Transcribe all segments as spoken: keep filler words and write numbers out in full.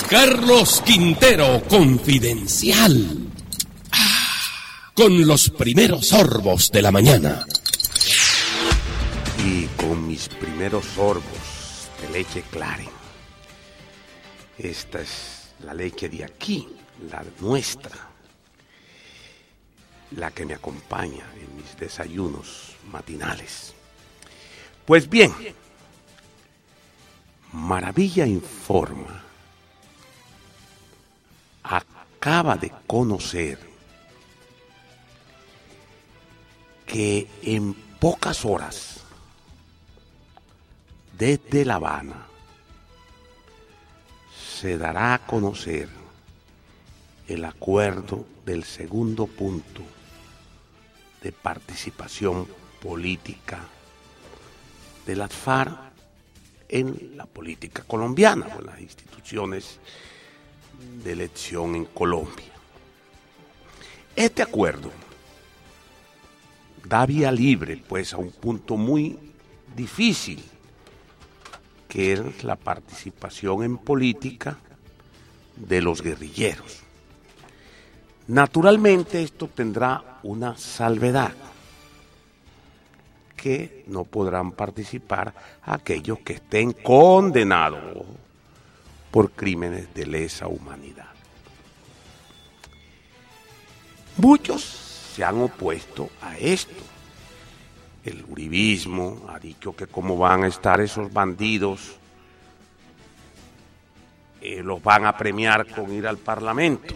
Carlos Quintero Confidencial. Con los primeros sorbos de la mañana. Y con mis primeros sorbos de leche Claren. Esta es la leche de aquí, la nuestra, la que me acompaña en mis desayunos matinales. Pues bien, Maravilla Informa acaba de conocer que en pocas horas, desde La Habana, se dará a conocer el acuerdo del segundo punto de participación política de las FARC en la política colombiana o en las instituciones de elección en Colombia. Este acuerdo da vía libre pues a un punto muy difícil, que es la participación en política de los guerrilleros. Naturalmente esto tendrá una salvedad, que no podrán participar aquellos que estén condenados por crímenes de lesa humanidad. Muchos se han opuesto a esto. El uribismo ha dicho que cómo van a estar esos bandidos, eh, los van a premiar con ir al Parlamento.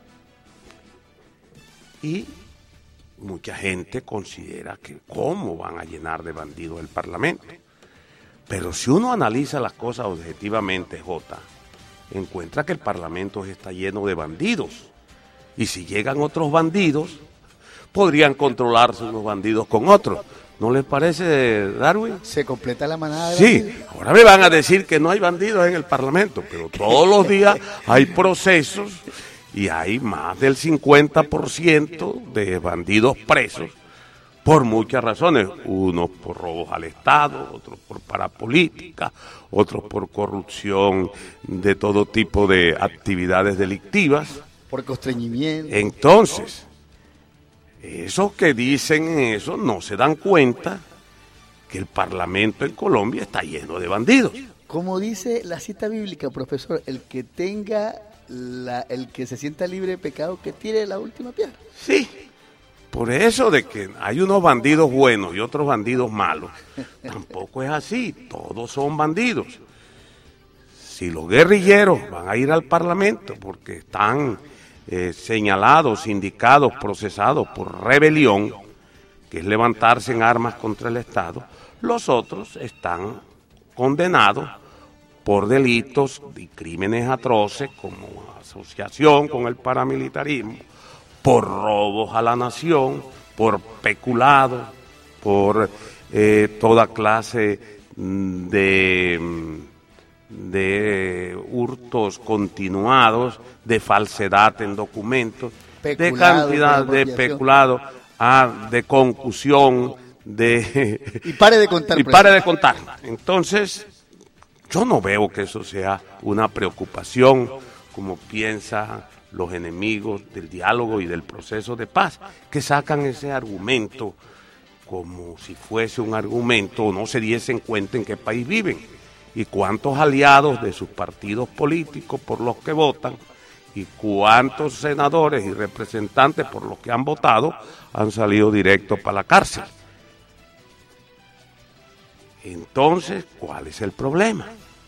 Y mucha gente considera que cómo van a llenar de bandidos el Parlamento. Pero si uno analiza las cosas objetivamente, Jota, encuentra que el Parlamento está lleno de bandidos. Y si llegan otros bandidos, podrían controlarse unos bandidos con otros. ¿No les parece, Darwin? Se completa la manada de Sí, bandidos. Ahora me van a decir que no hay bandidos en el Parlamento, pero todos los días hay procesos y hay más del cincuenta por ciento de bandidos presos por muchas razones. Unos por robos al Estado, otros por parapolítica, otros por corrupción de todo tipo de actividades delictivas. Por constreñimiento. Entonces, esos que dicen eso no se dan cuenta que el Parlamento en Colombia está lleno de bandidos. Como dice la cita bíblica, profesor, el que tenga, la, el que se sienta libre de pecado, que tire la última piedra. Sí, por eso de que hay unos bandidos buenos y otros bandidos malos, tampoco es así, todos son bandidos. Si los guerrilleros van a ir al Parlamento porque están eh, señalados, indicados, procesados por rebelión, que es levantarse en armas contra el Estado, los otros están condenados por delitos y crímenes atroces como asociación con el paramilitarismo, por robos a la nación, por peculado, por eh, toda clase de, de hurtos continuados, de falsedad en documentos, peculado, de cantidad de peculado, ah, de concusión, de... Y pare de contar. Y pare de contar. Entonces, yo no veo que eso sea una preocupación como piensan los enemigos del diálogo y del proceso de paz, que sacan ese argumento como si fuese un argumento o no se diesen cuenta en qué país viven y cuántos aliados de sus partidos políticos por los que votan y cuántos senadores y representantes por los que han votado han salido directos para la cárcel. Entonces, ¿cuál es el problema?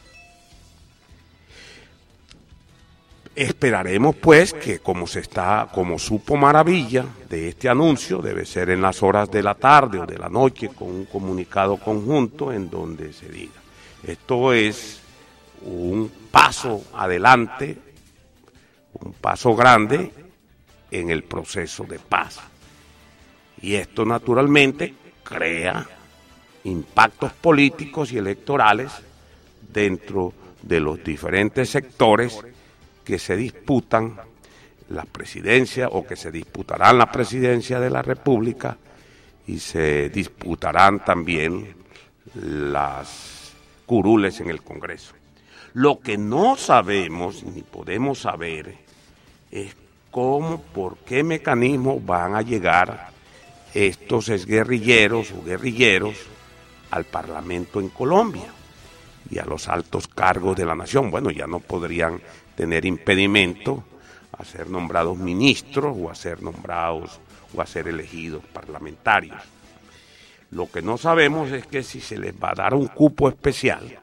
Esperaremos pues que como se está, como supo Maravilla de este anuncio, debe ser en las horas de la tarde o de la noche con un comunicado conjunto en donde se diga. Esto es un paso adelante, un paso grande en el proceso de paz. Y esto naturalmente crea impactos políticos y electorales dentro de los diferentes sectores que se disputan la presidencia o que se disputarán la presidencia de la República y se disputarán también las curules en el Congreso. Lo que no sabemos ni podemos saber es cómo, por qué mecanismos van a llegar estos exguerrilleros o guerrilleros al Parlamento en Colombia y a los altos cargos de la nación. Bueno, ya no podrían tener impedimento a ser nombrados ministros o a ser nombrados o a ser elegidos parlamentarios. Lo que no sabemos es que si se les va a dar un cupo especial,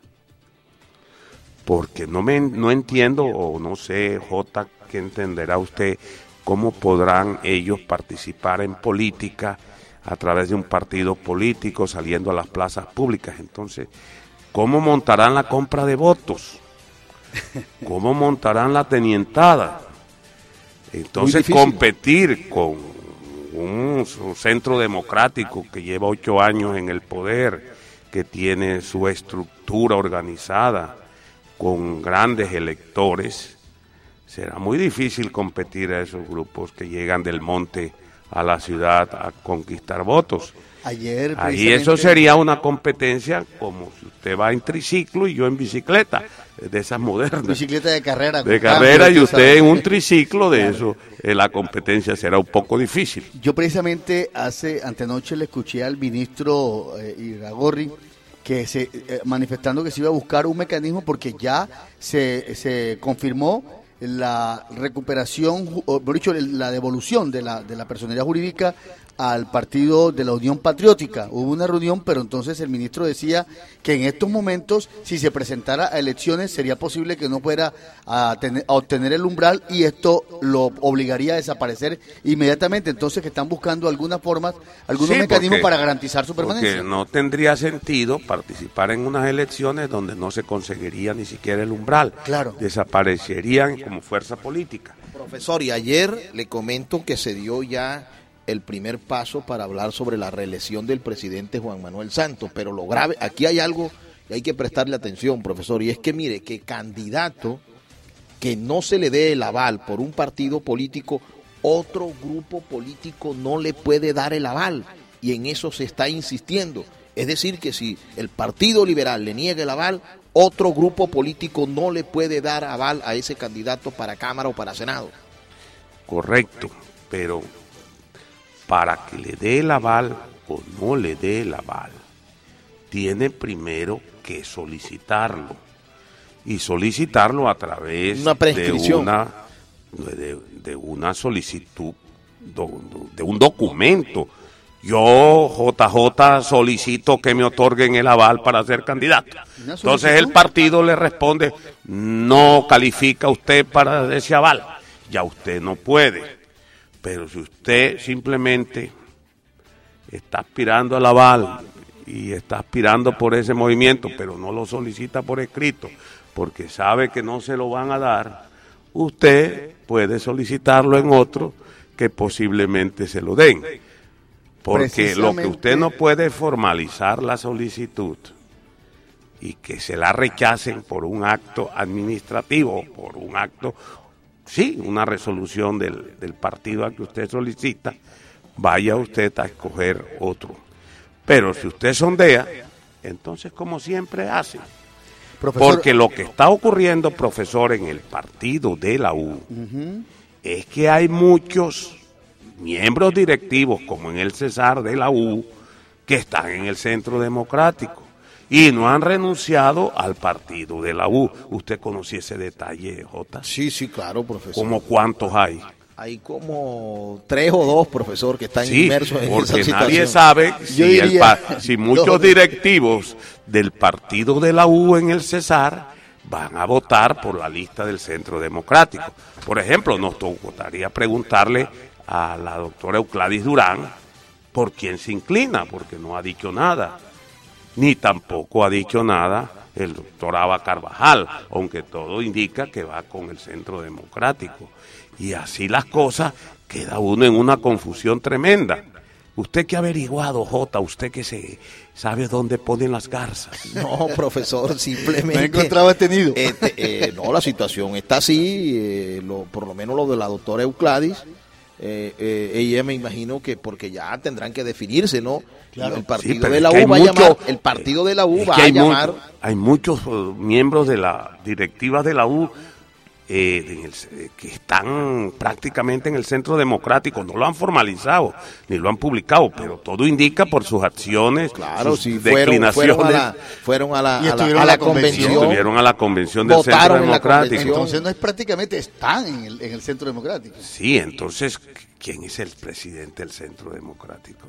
porque no me no entiendo, o no sé, J, que entenderá usted, cómo podrán ellos participar en política a través de un partido político, saliendo a las plazas públicas. Entonces, ¿cómo montarán la compra de votos? ¿Cómo montarán la tenientada? Entonces, competir con un, un centro democrático que lleva ocho años en el poder, que tiene su estructura organizada, con grandes electores, será muy difícil competir a esos grupos que llegan del monte a la ciudad a conquistar votos. Ayer, ahí eso sería una competencia como si usted va en triciclo y yo en bicicleta, de esas modernas. Bicicleta de carrera. De carrera y usted en un triciclo, de eso eh, la competencia será un poco difícil. Yo precisamente hace antenoche le escuché al ministro eh, Iragorri que se eh, manifestando que se iba a buscar un mecanismo porque ya se, se confirmó la recuperación, o mejor dicho, la devolución de la de la personería jurídica al partido de la Unión Patriótica. Hubo una reunión, pero entonces el ministro decía que en estos momentos, si se presentara a elecciones, sería posible que no fuera a, tener, a obtener el umbral y esto lo obligaría a desaparecer inmediatamente. Entonces que están buscando algunas formas, algunos sí, mecanismos porque, para garantizar su permanencia. Porque no tendría sentido participar en unas elecciones donde no se conseguiría ni siquiera el umbral. Claro. Desaparecerían como fuerza política. Profesor, y ayer le comento que se dio ya el primer paso para hablar sobre la reelección del presidente Juan Manuel Santos, pero lo grave, aquí hay algo que hay que prestarle atención, profesor, y es que mire, que candidato que no se le dé el aval por un partido político, otro grupo político no le puede dar el aval, y en eso se está insistiendo. Es decir, que si el Partido Liberal le niega el aval, otro grupo político no le puede dar aval a ese candidato para Cámara o para Senado. Correcto, pero para que le dé el aval o no le dé el aval, tiene primero que solicitarlo, y solicitarlo a través una de una de, de una solicitud, de un documento. Yo, J J, solicito que me otorguen el aval para ser candidato. Entonces el partido le responde, no califica usted para ese aval, ya usted no puede. Pero si usted simplemente está aspirando al aval y está aspirando por ese movimiento, pero no lo solicita por escrito, porque sabe que no se lo van a dar, usted puede solicitarlo en otro que posiblemente se lo den. Porque lo que usted no puede formalizar la solicitud y que se la rechacen por un acto administrativo, por un acto, sí, una resolución del, del partido al que usted solicita, vaya usted a escoger otro. Pero si usted sondea, entonces como siempre hace. Profesor, porque lo que está ocurriendo, profesor, en el partido de la U, uh-huh, es que hay muchos miembros directivos, como en el Cesar de la U, que están en el Centro Democrático y no han renunciado al partido de la U. ¿Usted conocía ese detalle, Jota? Sí, sí, claro, profesor. ¿Cómo cuántos hay? Hay como tres o dos, profesor, que están sí, inmersos en esa situación. Porque nadie sabe si, diría, el, si muchos dos. directivos del partido de la U en el Cesar van a votar por la lista del Centro Democrático. Por ejemplo, nos gustaría preguntarle a la doctora Eucladis Durán por quién se inclina, porque no ha dicho nada, ni tampoco ha dicho nada el doctor Aba Carvajal, aunque todo indica que va con el Centro Democrático. Y así las cosas, queda uno en una confusión tremenda. ¿Usted qué ha averiguado, Jota? ¿Usted que se sabe dónde ponen las garzas? No, profesor, simplemente... ¿Me he encontrado detenido? Este, eh, no, la situación está así, eh, lo, por lo menos lo de la doctora Eucladis, eh, eh, ella me imagino que porque ya tendrán que definirse, ¿no? Claro. El partido Sí, pero de es la que hay U va a mucho- llamar, el partido de la U Es va que a hay, mu- llamar. hay muchos eh, miembros de la directiva de la U eh, en el- eh, que están prácticamente en el Centro Democrático, no lo han formalizado ni lo han publicado, pero todo indica por sus acciones, Claro, sus si fueron, declinaciones. fueron a la, fueron a la, Y a la- estuvieron a en la la convención. convención. Estuvieron a la convención del Votaron Centro en la Democrático. convención. Entonces no es prácticamente, están en el, en el Centro Democrático. Sí, entonces, ¿quién es el presidente del Centro Democrático?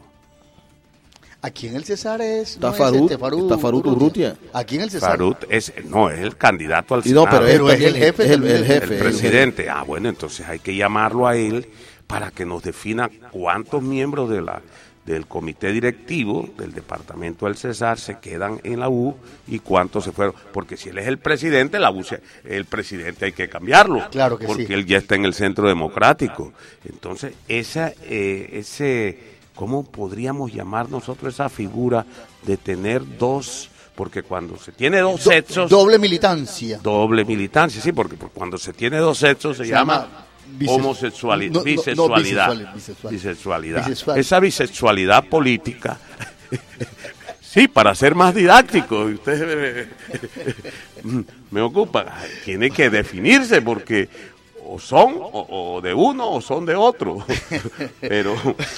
Aquí en el Cesar es... Está no es Farut, este, Farut está Farut Urrutia. Aquí en el Cesar. Farut es, no, es el candidato al Y no, Senado. pero, Pero él es el también jefe es el, también. el El jefe. El presidente. Ah, bueno, entonces hay que llamarlo a él para que nos defina cuántos miembros de la del comité directivo del departamento del Cesar se quedan en la U y cuántos se fueron. Porque si él es el presidente, la U, se- el presidente hay que cambiarlo. Claro que porque sí. él ya está en el Centro Democrático. Entonces, esa, eh, ese, ¿cómo podríamos llamar nosotros esa figura de tener dos? Porque cuando se tiene dos Do- sexos... Doble militancia. Doble militancia, sí, porque por- cuando se tiene dos sexos se, Se llama, llama bises- homosexualidad, no, no, no, bisexualidad, bisexual, bisexual. bisexualidad. Bisexual. Esa bisexualidad política, sí, para ser más didáctico, usted me, me ocupa, tiene que definirse porque o son o, o de uno o son de otro, pero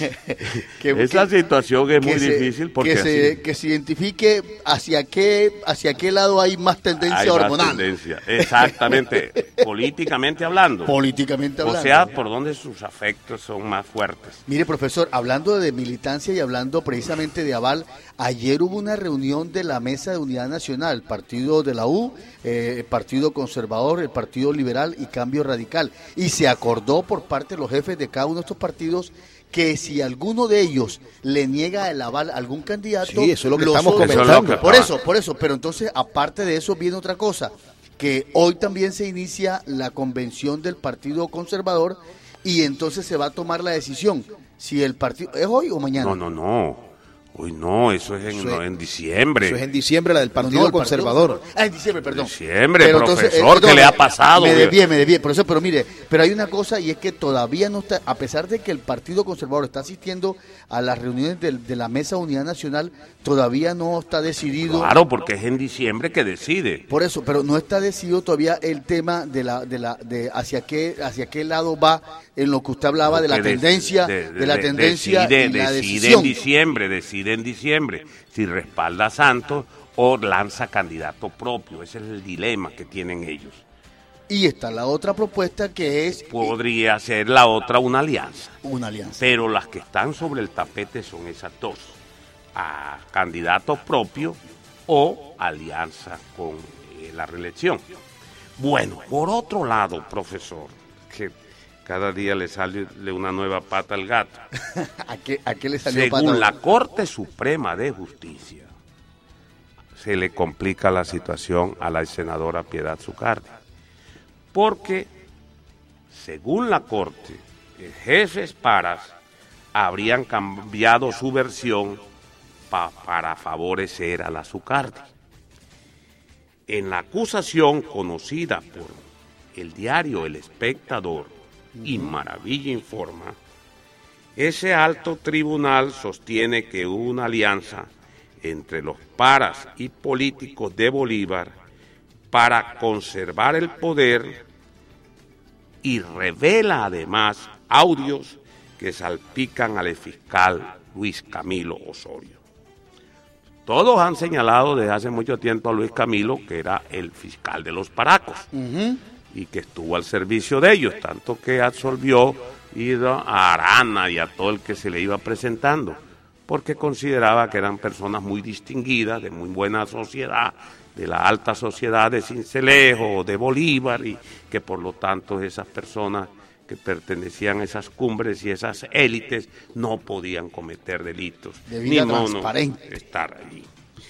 Que- esa que- situación es muy que se- difícil porque que se, así- que se identifique hacia qué hacia qué lado hay más tendencia hay más hormonal, tendencia. Exactamente, políticamente hablando. políticamente hablando. O sea, por donde sus afectos son más fuertes. Mire, profesor, hablando de militancia y hablando precisamente de aval, ayer hubo una reunión de la Mesa de Unidad Nacional, el partido de la U, eh, el Partido Conservador, el Partido Liberal y Cambio Radical, y se acordó por parte de los jefes de cada uno de estos partidos que si alguno de ellos le niega el aval a algún candidato, Sí, eso es lo que los estamos otros- comentando. Eso es lo que- por eso, por eso, pero entonces aparte de eso viene otra cosa, que hoy también se inicia la convención del Partido Conservador y entonces se va a tomar la decisión si el partido es hoy o mañana. No, no, no. Uy, no, eso es en, Eso no, es- en diciembre. Eso es en diciembre, la del No, Partido no, el Conservador. Ah, en diciembre, perdón. Diciembre, Pero profesor, eh, ¿qué le ha pasado? Me desvié, me desvié, por eso, pero mire, pero hay una cosa y es que todavía no está, a pesar de que el Partido Conservador está asistiendo a las reuniones del- de, la Mesa de Unidad Nacional, todavía no está decidido. Claro, porque es en diciembre que decide. Por eso, pero no está decidido todavía el tema de la, de la, de hacia qué, hacia qué lado va en lo que usted hablaba de la Porque de- tendencia, de, la de- tendencia decide, y la decide decisión. en diciembre, decide en diciembre si respalda a Santos o lanza candidato propio. Ese es el dilema que tienen ellos. Y está la otra propuesta que es Podría ser la otra una alianza. una alianza. Pero las que están sobre el tapete son esas dos, a candidato propio o alianza con eh, la reelección. Bueno, por otro lado, profesor, que cada día le sale una nueva pata al gato. ¿A qué, a qué le salió Según pata? la Corte Suprema de Justicia, se le complica la situación a la senadora Piedad Zucardi, porque según la Corte, eh, jefes paras habrían cambiado su versión pa- para favorecer a la Zucardi. En la acusación conocida por el diario El Espectador y Maravilla Informa, ese alto tribunal sostiene que hubo una alianza entre los paras y políticos de Bolívar para conservar el poder y revela además audios que salpican al fiscal Luis Camilo Osorio. Todos han señalado desde hace mucho tiempo a Luis Camilo que era el fiscal de los paracos Ujú. y que estuvo al servicio de ellos, tanto que absolvió a Arana y a todo el que se le iba presentando, porque consideraba que eran personas muy distinguidas, de muy buena sociedad, de la alta sociedad de Sincelejo, de Bolívar, y que por lo tanto esas personas que pertenecían a esas cumbres y esas élites no podían cometer delitos, De vida ni no, no transparente. estar allí.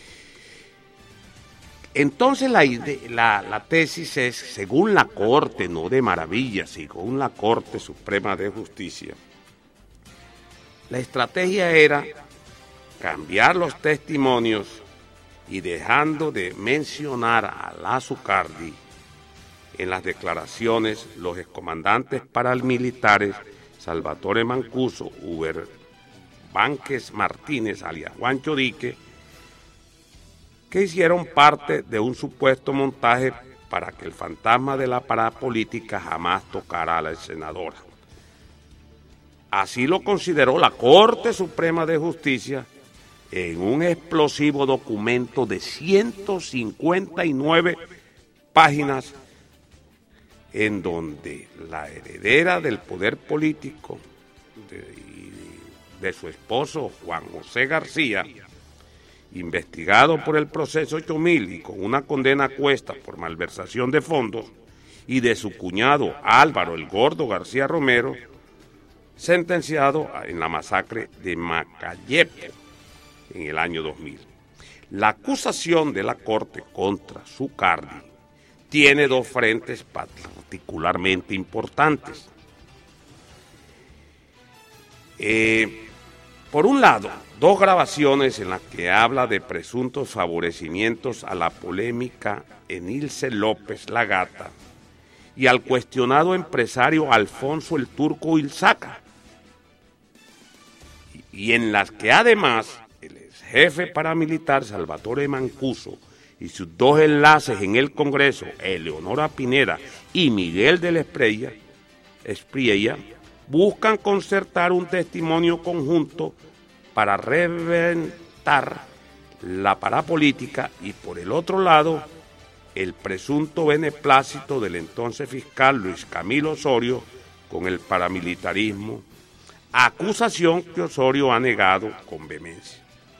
Entonces la, ide- la, la tesis es, según la Corte, no de maravilla, según la Corte Suprema de Justicia, la estrategia era cambiar los testimonios y dejando de mencionar a la Zucardi en las declaraciones, los excomandantes paramilitares Salvatore Mancuso, Uber Vánquez Martínez, alias Juancho Dique, que hicieron parte de un supuesto montaje para que el fantasma de la parapolítica jamás tocara a la senadora. Así lo consideró la Corte Suprema de Justicia en un explosivo documento de ciento cincuenta y nueve páginas, en donde la heredera del poder político de, de su esposo Juan José García, investigado por el proceso ocho mil y con una condena a cuesta por malversación de fondos, y de su cuñado Álvaro el Gordo García Romero, sentenciado en la masacre de Macayepo en el año dos mil. La acusación de la Corte contra Zucardi tiene dos frentes particularmente importantes. Eh, por un lado, dos grabaciones en las que habla de presuntos favorecimientos a la polémica Enilce López La Gata y al cuestionado empresario Alfonso el Turco Ilzaca, y en las que además el jefe paramilitar Salvatore Mancuso y sus dos enlaces en el Congreso, Eleonora Pineda y Miguel de la Espriella, Espriella, buscan concertar un testimonio conjunto para reventar la parapolítica y, por el otro lado, el presunto beneplácito del entonces fiscal Luis Camilo Osorio con el paramilitarismo, acusación que Osorio ha negado con vehemencia.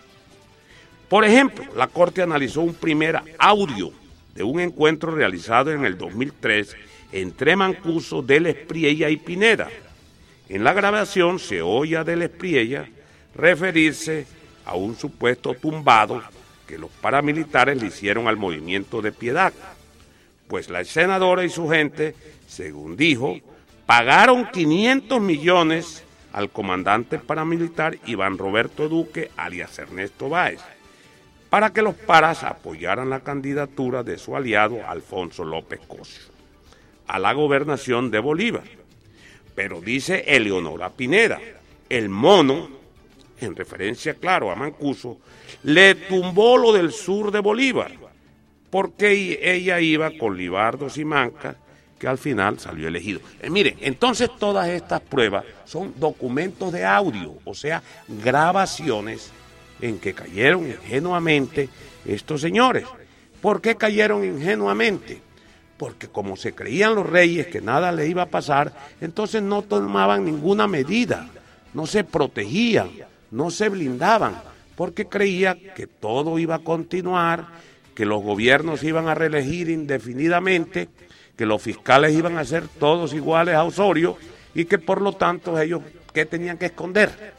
Por ejemplo, la Corte analizó un primer audio de un encuentro realizado en el dos mil tres entre Mancuso, de la Espriella y Pineda. En la grabación se oye a de la Espriella referirse a un supuesto tumbado que los paramilitares le hicieron al movimiento de Piedad, pues la senadora y su gente, según dijo, pagaron quinientos millones al comandante paramilitar Iván Roberto Duque, alias Ernesto Báez, para que los paras apoyaran la candidatura de su aliado Alfonso López Cosio a la gobernación de Bolívar. Pero dice Eleonora Pineda, el mono, en referencia, claro, a Mancuso, le tumbó lo del sur de Bolívar, porque ella iba con Libardo Simancas, que al final salió elegido. Eh, miren, entonces todas estas pruebas son documentos de audio, o sea, grabaciones en que cayeron ingenuamente estos señores. ¿Por qué cayeron ingenuamente? Porque como se creían los reyes que nada les iba a pasar, entonces no tomaban ninguna medida, no se protegían, no se blindaban, porque creían que todo iba a continuar, que los gobiernos iban a reelegir indefinidamente, que los fiscales iban a ser todos iguales a Osorio y que por lo tanto ellos, ¿qué tenían que esconder?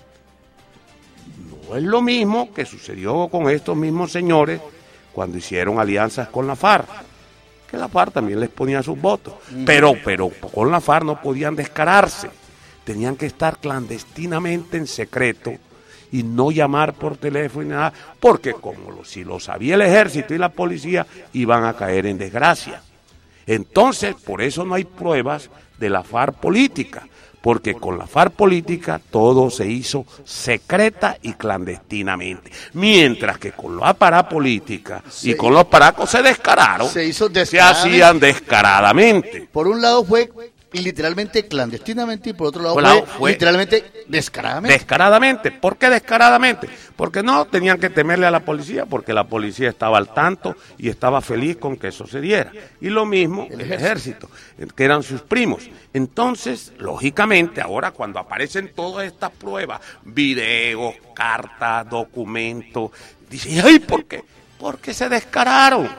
No es lo mismo que sucedió con estos mismos señores cuando hicieron alianzas con la FARC, que la FARC también les ponía sus votos, pero, pero con la FARC no podían descararse, tenían que estar clandestinamente en secreto y no llamar por teléfono y nada, porque como lo, si lo sabía el ejército y la policía, iban a caer en desgracia. Entonces, por eso no hay pruebas de la FARC política, porque con la FARC política todo se hizo secreta y clandestinamente, mientras que con la parapolítica sí, y con los paracos se descararon, se, hizo se hacían descaradamente. Por un lado fue literalmente clandestinamente y por otro lado, por fue, lado fue literalmente descaradamente. Descaradamente. ¿Por qué descaradamente? Porque no tenían que temerle a la policía, porque la policía estaba al tanto y estaba feliz con que eso se diera. Y lo mismo el, el ejército, ejército, que eran sus primos. Entonces, lógicamente, ahora cuando aparecen todas estas pruebas, videos, cartas, documentos, dicen, ¡ay, por qué! Porque se descararon.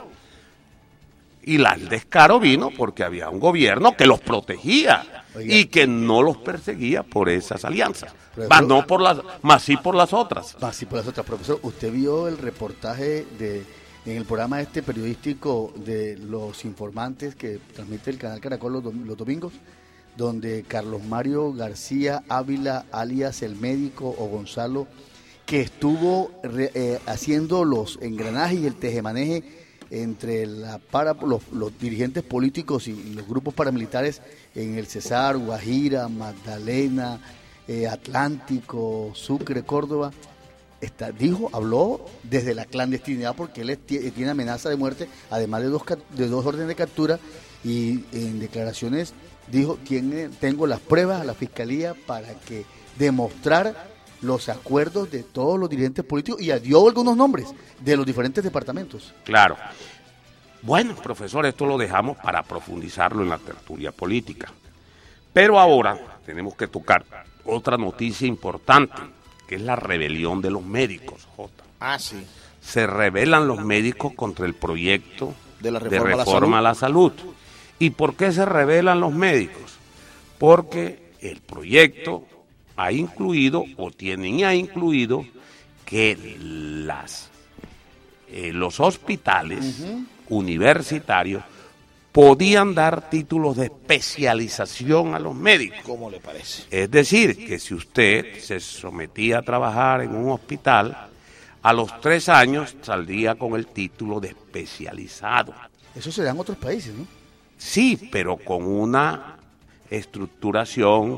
Y la, el descaro vino porque había un gobierno que los protegía. Oiga, y que no los perseguía por esas alianzas, más no por las, más sí por las otras. Más sí por las otras. Profesor, ¿usted vio el reportaje de en el programa este periodístico de Los Informantes que transmite el canal Caracol los, dom los domingos, donde Carlos Mario García Ávila, alias el médico, o Gonzalo, que estuvo re, eh, haciendo los engranajes y el tejemaneje entre la para, los, los dirigentes políticos y, y los grupos paramilitares en el Cesar, Guajira, Magdalena, eh, Atlántico, Sucre, Córdoba, está, dijo, habló desde la clandestinidad porque él t- tiene amenaza de muerte, además de dos, de dos órdenes de captura, y en declaraciones dijo, tiene, tengo las pruebas a la Fiscalía para que demostrar los acuerdos de todos los dirigentes políticos y dio algunos nombres de los diferentes departamentos. Claro. Bueno, profesor, esto lo dejamos para profundizarlo en la tertulia política. Pero ahora tenemos que tocar otra noticia importante, que es la rebelión de los médicos, Jota. Ah, sí. Se rebelan los médicos contra el proyecto de la de reforma, reforma a la salud. a la salud. ¿Y por qué se rebelan los médicos? Porque el proyecto ha incluido o tienen ya incluido que las eh, los hospitales uh-huh. universitarios podían dar títulos de especialización a los médicos. ¿Cómo le parece? Es decir, que si usted se sometía a trabajar en un hospital, a los tres años saldría con el título de especializado. Eso se da en otros países, ¿no? Sí, pero con una estructuración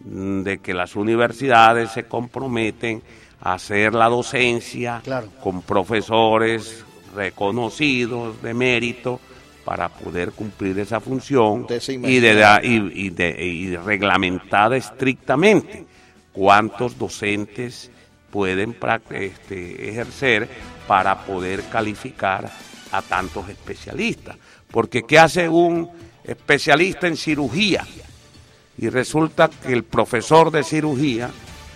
de que las universidades se comprometen a hacer la docencia claro. con profesores reconocidos de mérito para poder cumplir esa función y, de, y, y, de, y reglamentada estrictamente cuántos docentes pueden este, ejercer para poder calificar a tantos especialistas. Porque ¿qué hace un especialista en cirugía? Y resulta que el profesor de cirugía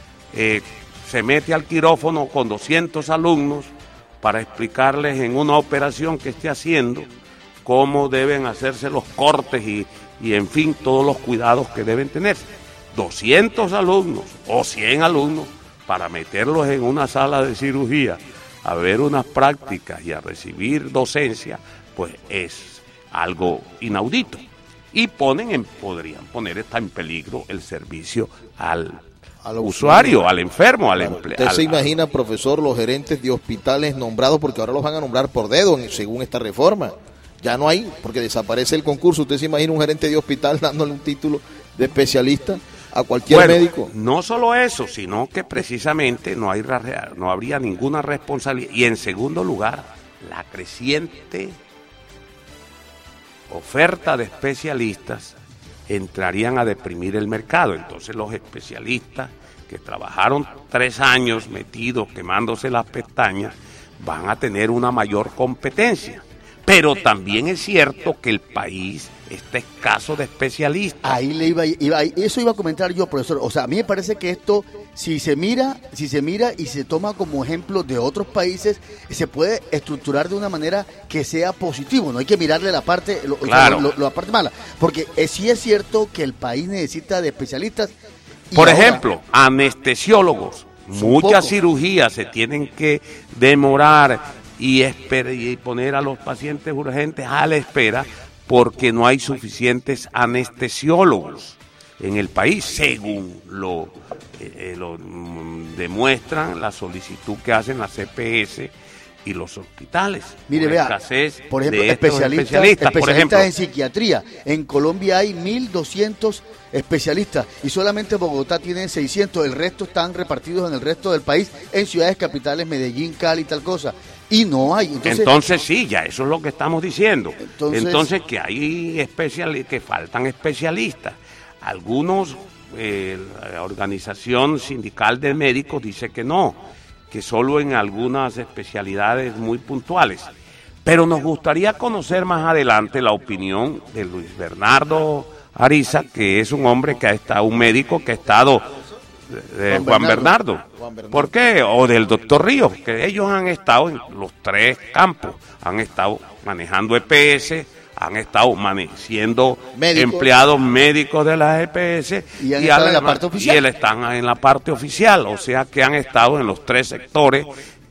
eh, se mete al quirófano con doscientos alumnos para explicarles en una operación que esté haciendo cómo deben hacerse los cortes y, y en fin, todos los cuidados que deben tenerse. doscientos alumnos o cien alumnos para meterlos en una sala de cirugía a ver unas prácticas y a recibir docencia, pues es algo inaudito. Y ponen en, podrían poner hasta en peligro el servicio al, al usuario, al enfermo, al empleado. ¿Usted se imagina, profesor, los gerentes de hospitales nombrados, porque ahora los van a nombrar por dedo según esta reforma? Ya no hay, porque desaparece el concurso. ¿Usted se imagina un gerente de hospital dándole un título de especialista a cualquier bueno, médico? No solo eso, sino que precisamente no hay no habría ninguna responsabilidad. Y en segundo lugar, la creciente oferta de especialistas entrarían a deprimir el mercado. Entonces los especialistas que trabajaron tres años metidos quemándose las pestañas van a tener una mayor competencia. Pero también es cierto que el país está escaso de especialistas. Ahí le iba, iba, eso iba a comentar yo, profesor. O sea, a mí me parece que esto, si se mira, si se mira y se toma como ejemplo de otros países, se puede estructurar de una manera que sea positivo. No hay que mirarle la parte, lo, claro. o sea, lo, lo, la parte mala, porque es, sí es cierto que el país necesita de especialistas. Por ahora, ejemplo, anestesiólogos. Muchas poco. cirugías se tienen que demorar y, esper- y poner a los pacientes urgentes a la espera porque no hay suficientes anestesiólogos en el país, según lo, eh, lo mm, demuestran la solicitud que hacen las C P S y los hospitales. Mire, por vea, escasez por ejemplo, de especialistas, especialistas, por ejemplo, en psiquiatría. En Colombia hay mil doscientos especialistas y solamente Bogotá tiene seiscientos, el resto están repartidos en el resto del país, en ciudades capitales, Medellín, Cali, tal cosa. Y no hay. Entonces, entonces sí, ya eso es lo que estamos diciendo. Entonces, entonces que hay especialistas, que faltan especialistas. Algunos, eh, la organización sindical de médicos dice que no, que solo en algunas especialidades muy puntuales. Pero nos gustaría conocer más adelante la opinión de Luis Bernardo Ariza, que es un hombre que ha estado, un médico que ha estado, de Juan, Juan Bernardo. Bernardo. Juan Bernardo. ¿Por qué? O del doctor Ríos, que ellos han estado en los tres campos, han estado manejando E P S, han estado mane- siendo médicos. empleados médicos de las E P S y, han y, estado en la parte oficial. y él están en la parte oficial, o sea que han estado en los tres sectores,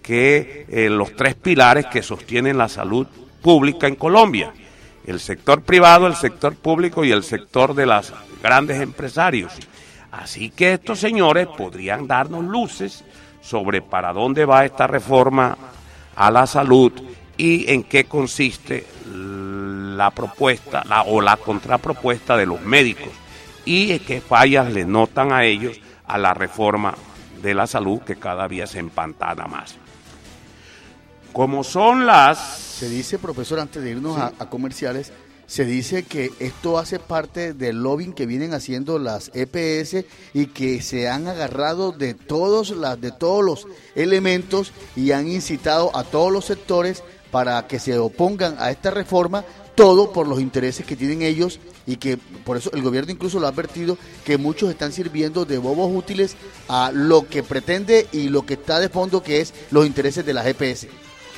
que eh, los tres pilares que sostienen la salud pública en Colombia: el sector privado, el sector público y el sector de los grandes empresarios. Así que estos señores podrían darnos luces sobre para dónde va esta reforma a la salud y en qué consiste la propuesta la, o la contrapropuesta de los médicos y qué fallas le notan a ellos a la reforma de la salud que cada día se empantana más. Como son las... Se dice, profesor, antes de irnos sí. a, a comerciales, se dice que esto hace parte del lobbying que vienen haciendo las E P S y que se han agarrado de todos, las, de todos los elementos y han incitado a todos los sectores para que se opongan a esta reforma, todo por los intereses que tienen ellos y que por eso el gobierno incluso lo ha advertido que muchos están sirviendo de bobos útiles a lo que pretende y lo que está de fondo, que es los intereses de las E P S.